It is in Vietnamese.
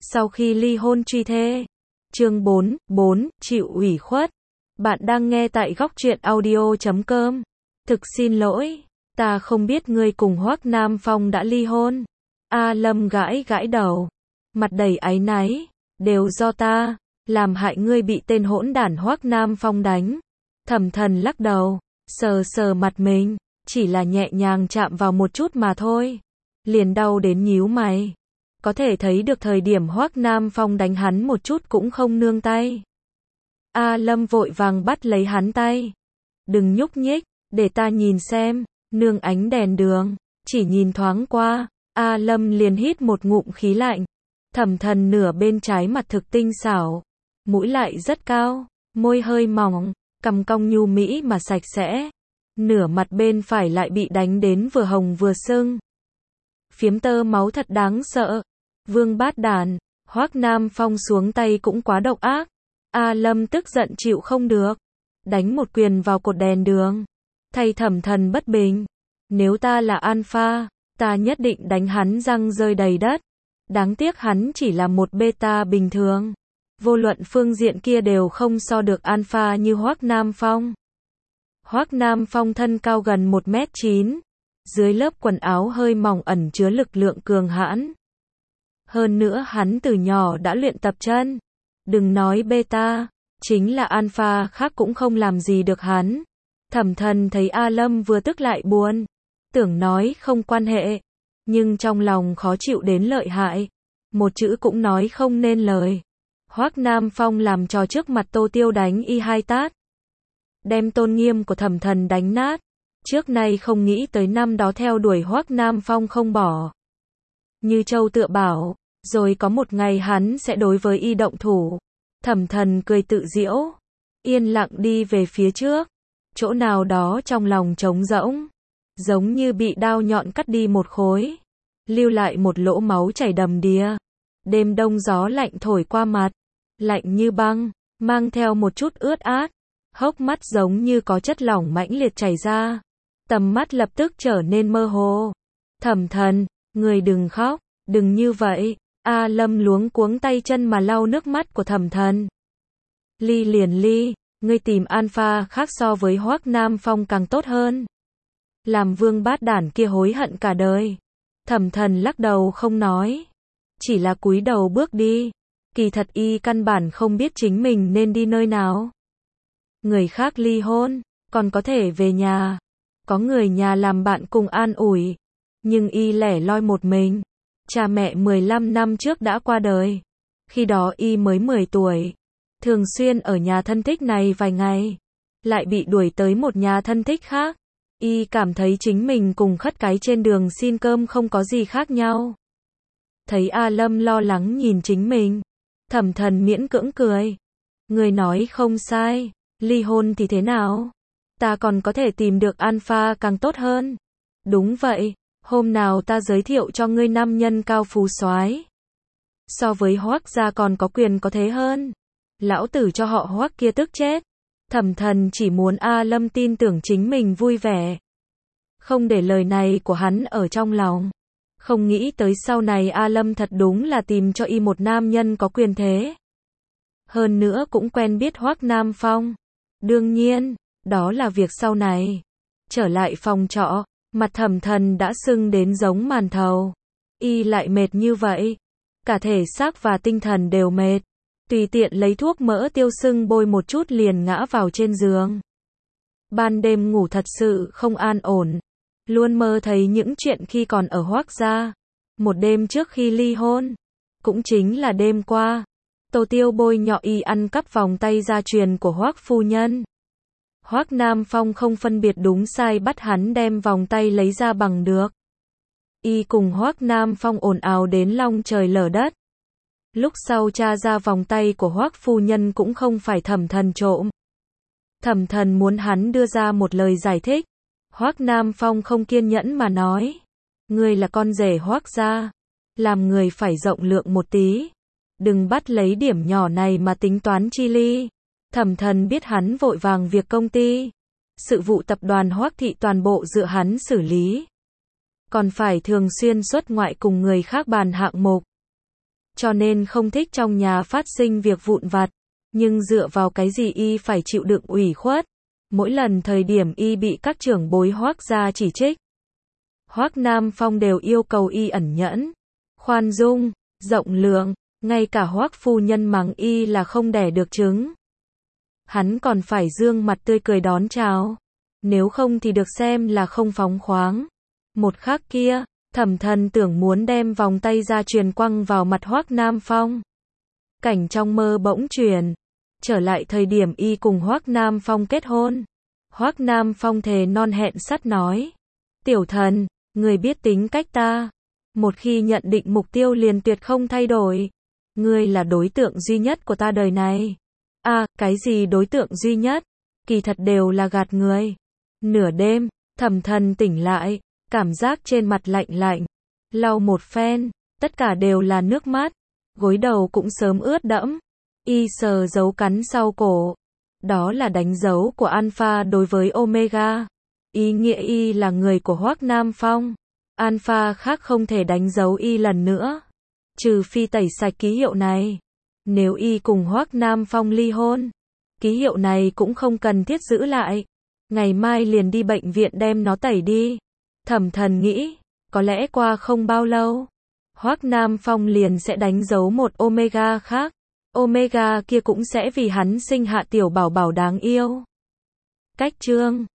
Sau khi ly hôn truy thê. Chương 4, chịu ủy khuất. Bạn đang nghe tại góc truyện audio.com. Thực xin lỗi, ta không biết ngươi cùng Hoắc Nam Phong đã ly hôn. A Lâm gãi gãi đầu, mặt đầy áy náy, đều do ta, làm hại ngươi bị tên hỗn đản Hoắc Nam Phong đánh. Thẩm Thần lắc đầu, sờ sờ mặt mình, chỉ là nhẹ nhàng chạm vào một chút mà thôi, liền đau đến nhíu mày. Có thể thấy được thời điểm Hoắc Nam Phong đánh hắn một chút cũng không nương tay. A Lâm vội vàng bắt lấy hắn tay. Đừng nhúc nhích, để ta nhìn xem, nương ánh đèn đường. Chỉ nhìn thoáng qua, A Lâm liền hít một ngụm khí lạnh. Thẩm Thần nửa bên trái mặt thực tinh xảo, mũi lại rất cao, môi hơi mỏng, cằm cong nhu mỹ mà sạch sẽ. Nửa mặt bên phải lại bị đánh đến vừa hồng vừa sưng. Phiếm tơ máu thật đáng sợ. Vương bát đàn, Hoắc Nam Phong xuống tay cũng quá độc ác. A Lâm tức giận chịu không được, đánh một quyền vào cột đèn đường. Thay Thẩm Thần bất bình, nếu ta là alpha, ta nhất định đánh hắn răng rơi đầy đất. Đáng tiếc hắn chỉ là một beta bình thường, vô luận phương diện kia đều không so được alpha như Hoắc Nam Phong. Hoắc Nam Phong thân cao gần 1m9, dưới lớp quần áo hơi mỏng ẩn chứa lực lượng cường hãn. Hơn nữa hắn từ nhỏ đã luyện tập chân. Đừng nói beta, chính là alpha khác cũng không làm gì được hắn. Thẩm Thần thấy A Lâm vừa tức lại buồn, tưởng nói không quan hệ, nhưng trong lòng khó chịu đến lợi hại, một chữ cũng nói không nên lời. Hoắc Nam Phong làm trò trước mặt Tô Tiêu đánh y 2 tát, đem tôn nghiêm của Thẩm Thần đánh nát. Trước nay không nghĩ tới năm đó theo đuổi Hoắc Nam Phong không bỏ, như châu tựa bảo, rồi có một ngày hắn sẽ đối với y động thủ. Thẩm Thần cười tự giễu, yên lặng đi về phía trước, chỗ nào đó trong lòng trống rỗng, giống như bị đao nhọn cắt đi một khối, lưu lại một lỗ máu chảy đầm đìa. Đêm đông gió lạnh thổi qua mặt, lạnh như băng, mang theo một chút ướt át, hốc mắt giống như có chất lỏng mãnh liệt chảy ra, tầm mắt lập tức trở nên mơ hồ. Thẩm Thần, người đừng khóc, đừng như vậy. A Lâm luống cuống tay chân mà lau nước mắt của Thẩm Thần. Ly liền ly, ngươi tìm alpha khác so với Hoắc Nam Phong càng tốt hơn. Làm vương bát đản kia hối hận cả đời. Thẩm Thần lắc đầu không nói, chỉ là cúi đầu bước đi. Kỳ thật y căn bản không biết chính mình nên đi nơi nào. Người khác ly hôn, còn có thể về nhà, có người nhà làm bạn cùng an ủi, nhưng y lẻ loi một mình. Cha mẹ 15 năm trước đã qua đời, khi đó y mới 10 tuổi, thường xuyên ở nhà thân thích này vài ngày, lại bị đuổi tới một nhà thân thích khác. Y cảm thấy chính mình cùng khất cái trên đường xin cơm không có gì khác nhau. Thấy A Lâm lo lắng nhìn chính mình, Thẩm Thần miễn cưỡng cười. Người nói không sai, ly hôn thì thế nào? Ta còn có thể tìm được alpha càng tốt hơn. Đúng vậy. Hôm nào ta giới thiệu cho ngươi nam nhân cao phú soái, so với Hoắc gia còn có quyền có thế hơn. Lão tử cho họ Hoắc kia tức chết. Thẩm Thần chỉ muốn A Lâm tin tưởng chính mình vui vẻ, không để lời này của hắn ở trong lòng. Không nghĩ tới sau này A Lâm thật đúng là tìm cho y một nam nhân có quyền thế. Hơn nữa cũng quen biết Hoắc Nam Phong. Đương nhiên, đó là việc sau này. Trở lại phòng trọ, mặt Thẩm Thần đã sưng đến giống màn thầu. Y lại mệt như vậy, cả thể xác và tinh thần đều mệt. Tùy tiện lấy thuốc mỡ tiêu sưng bôi một chút liền ngã vào trên giường. Ban đêm ngủ thật sự không an ổn, luôn mơ thấy những chuyện khi còn ở Hoắc gia. Một đêm trước khi ly hôn, cũng chính là đêm qua, Tô Tiêu bôi nhọ y ăn cắp vòng tay gia truyền của Hoắc phu nhân. Hoắc Nam Phong không phân biệt đúng sai bắt hắn đem vòng tay lấy ra bằng được. Y cùng Hoắc Nam Phong ồn ào đến long trời lở đất. Lúc sau tra ra vòng tay của Hoắc phu nhân cũng không phải Thẩm Thần trộm. Thẩm Thần muốn hắn đưa ra một lời giải thích. Hoắc Nam Phong không kiên nhẫn mà nói, ngươi là con rể Hoắc gia, làm người phải rộng lượng một tí, đừng bắt lấy điểm nhỏ này mà tính toán chi ly. Thẩm Thần biết hắn vội vàng việc công ty, sự vụ tập đoàn Hoắc thị toàn bộ dựa hắn xử lý, còn phải thường xuyên xuất ngoại cùng người khác bàn hạng mục. cho nên không thích trong nhà phát sinh việc vụn vặt. Nhưng dựa vào cái gì y phải chịu đựng ủy khuất? Mỗi lần thời điểm y bị các trưởng bối Hoác gia chỉ trích, Hoác Nam Phong đều yêu cầu y ẩn nhẫn, khoan dung, rộng lượng, ngay cả Hoác phu nhân mắng y là không đẻ được trứng, hắn còn phải dương mặt tươi cười đón chào, nếu không thì được xem là không phóng khoáng. Một khắc kia, Thẩm Thần tưởng muốn đem vòng tay ra truyền quăng vào mặt Hoác Nam Phong. Cảnh trong mơ bỗng chuyển, trở lại thời điểm y cùng Hoác Nam Phong kết hôn. Hoác Nam Phong thề non hẹn sắt nói, Tiểu Thần, người biết tính cách ta, một khi nhận định mục tiêu liền tuyệt không thay đổi. Ngươi là đối tượng duy nhất của ta đời này. À, cái gì đối tượng duy nhất? Kỳ thật đều là gạt người. Nửa đêm, Thẩm Thần tỉnh lại, cảm giác trên mặt lạnh lạnh. Lau một phen, tất cả đều là nước mắt. Gối đầu cũng sớm ướt đẫm. Y sờ dấu cắn sau cổ. Đó là đánh dấu của Alpha đối với Omega. Ý nghĩa y là người của Hoác Nam Phong. Alpha khác không thể đánh dấu y lần nữa, trừ phi tẩy sạch ký hiệu này. Nếu y cùng Hoác Nam Phong ly hôn, ký hiệu này cũng không cần thiết giữ lại. Ngày mai liền đi bệnh viện đem nó tẩy đi. Thẩm Thần nghĩ, có lẽ qua không bao lâu, Hoác Nam Phong liền sẽ đánh dấu một Omega khác. Omega kia cũng sẽ vì hắn sinh hạ tiểu bảo bảo đáng yêu. Cách chương